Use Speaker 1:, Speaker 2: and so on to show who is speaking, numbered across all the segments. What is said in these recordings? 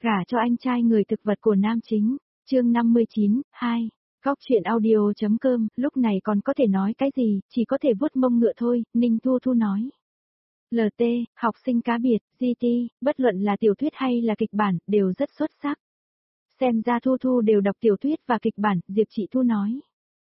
Speaker 1: Gả cho anh trai người thực vật của nam chính, chương 59, 2. Góc truyện audio.com, lúc này còn có thể nói cái gì, chỉ có thể vuốt mông ngựa thôi, Ninh Thu Thu nói. LT, học sinh cá biệt, GT, bất luận là tiểu thuyết hay là kịch bản, đều rất xuất sắc. Xem ra Thu Thu đều đọc tiểu thuyết và kịch bản, Diệp Chị Thu nói.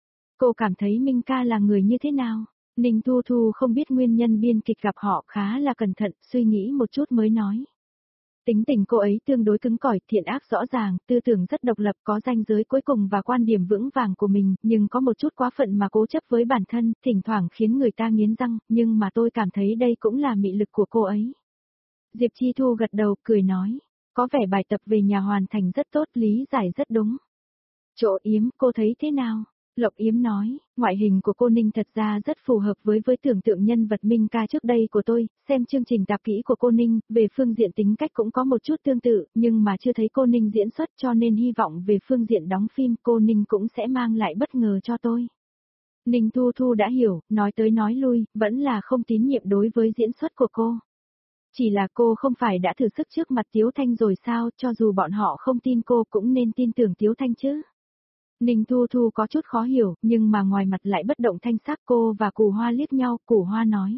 Speaker 1: Cô cảm thấy Minh ca là người như thế nào? Ninh Thu Thu không biết nguyên nhân biên kịch gặp họ khá là cẩn thận, suy nghĩ một chút mới nói. Tính tình cô ấy tương đối cứng cỏi, thiện ác rõ ràng, tư tưởng rất độc lập, có ranh giới cuối cùng và quan điểm vững vàng của mình, nhưng có một chút quá phận mà cố chấp với bản thân, thỉnh thoảng khiến người ta nghiến răng, nhưng mà tôi cảm thấy đây cũng là mị lực của cô ấy. Diệp Chi Thu gật đầu, cười nói, có vẻ bài tập về nhà hoàn thành rất tốt, lý giải rất đúng. Chỗ Yếm, cô thấy thế nào? Lộc Yếm nói, ngoại hình của cô Ninh thật ra rất phù hợp với tưởng tượng nhân vật Minh ca trước đây của tôi, xem chương trình tạp kỹ của cô Ninh, về phương diện tính cách cũng có một chút tương tự, nhưng mà chưa thấy cô Ninh diễn xuất cho nên hy vọng về phương diện đóng phim cô Ninh cũng sẽ mang lại bất ngờ cho tôi. Ninh Thu Thu đã hiểu, nói tới nói lui, vẫn là không tín nhiệm đối với diễn xuất của cô. Chỉ là cô không phải đã thử sức trước mặt Tiếu Thanh rồi sao, cho dù bọn họ không tin cô cũng nên tin tưởng Tiếu Thanh chứ. Ninh Thu Thu có chút khó hiểu, nhưng mà ngoài mặt lại bất động thanh sắc. Cô và Cù Hoa liếc nhau, Cù Hoa nói.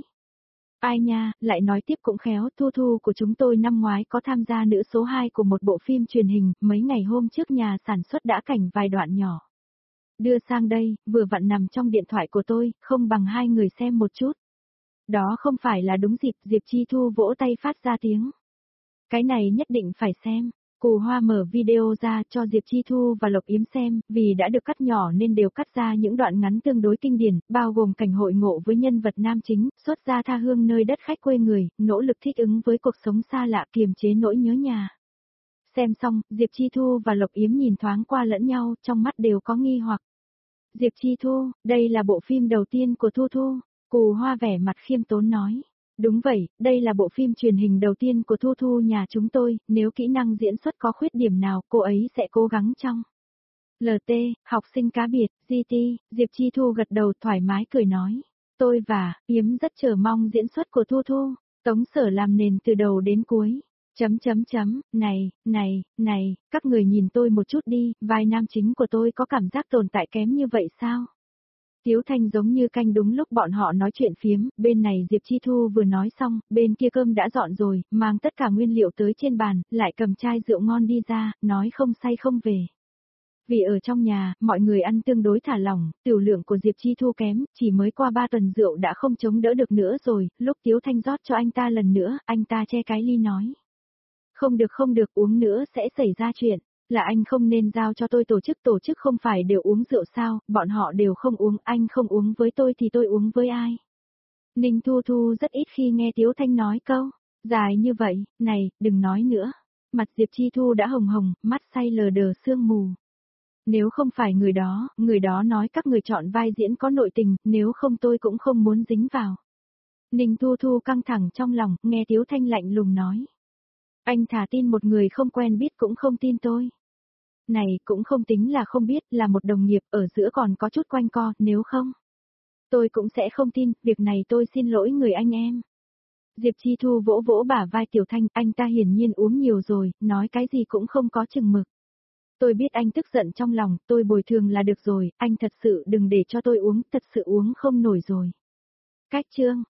Speaker 1: Ai nha, lại nói tiếp cũng khéo, Thu Thu của chúng tôi năm ngoái có tham gia nữ số 2 của một bộ phim truyền hình, mấy ngày hôm trước nhà sản xuất đã cảnh vài đoạn nhỏ. Đưa sang đây, vừa vặn nằm trong điện thoại của tôi, không bằng hai người xem một chút. Đó không phải là đúng dịp, Diệp Chi Thu vỗ tay phát ra tiếng. Cái này nhất định phải xem. Cù Hoa mở video ra cho Diệp Chi Thu và Lộc Yếm xem, vì đã được cắt nhỏ nên đều cắt ra những đoạn ngắn tương đối kinh điển, bao gồm cảnh hội ngộ với nhân vật nam chính, xuất gia tha hương nơi đất khách quê người, nỗ lực thích ứng với cuộc sống xa lạ, kiềm chế nỗi nhớ nhà. Xem xong, Diệp Chi Thu và Lộc Yếm nhìn thoáng qua lẫn nhau, trong mắt đều có nghi hoặc. Diệp Chi Thu, đây là bộ phim đầu tiên của Thu Thu, Cù Hoa vẻ mặt khiêm tốn nói. Đúng vậy, đây là bộ phim truyền hình đầu tiên của Thu Thu nhà chúng tôi, nếu kỹ năng diễn xuất có khuyết điểm nào, cô ấy sẽ cố gắng trong. LT, học sinh cá biệt, GT, Diệp Chi Thu gật đầu thoải mái cười nói. Tôi và Yếm rất chờ mong diễn xuất của Thu Thu, Tống Sở làm nền từ đầu đến cuối. Này, các người nhìn tôi một chút đi, vai nam chính của tôi có cảm giác tồn tại kém như vậy sao? Tiếu Thanh giống như canh đúng lúc bọn họ nói chuyện phiếm, bên này Diệp Chi Thu vừa nói xong, bên kia cơm đã dọn rồi, mang tất cả nguyên liệu tới trên bàn, lại cầm chai rượu ngon đi ra, nói không say không về. Vì ở trong nhà, mọi người ăn tương đối thả lỏng, tiểu lượng của Diệp Chi Thu kém, chỉ mới qua 3 tuần rượu đã không chống đỡ được nữa rồi, lúc Tiếu Thanh rót cho anh ta lần nữa, anh ta che cái ly nói. Không được uống nữa sẽ xảy ra chuyện. Là anh không nên giao cho tôi tổ chức không phải đều uống rượu sao, bọn họ đều không uống, anh không uống với tôi thì tôi uống với ai. Ninh Thu Thu rất ít khi nghe Tiếu Thanh nói câu, dài như vậy, này, đừng nói nữa. Mặt Diệp Chi Thu đã hồng hồng, mắt say lờ đờ sương mù. Nếu không phải người đó nói các người chọn vai diễn có nội tình, nếu không tôi cũng không muốn dính vào. Ninh Thu Thu căng thẳng trong lòng, nghe Tiếu Thanh lạnh lùng nói. Anh thả tin một người không quen biết cũng không tin tôi. Này cũng không tính là không biết, là một đồng nghiệp, ở giữa còn có chút quanh co, nếu không. Tôi cũng sẽ không tin, việc này tôi xin lỗi người anh em. Diệp Chi Thu vỗ vỗ bả vai Tiểu Thanh, anh ta hiển nhiên uống nhiều rồi, nói cái gì cũng không có chừng mực. Tôi biết anh tức giận trong lòng, tôi bồi thường là được rồi, anh thật sự đừng để cho tôi uống, thật sự uống không nổi rồi. Cách chương.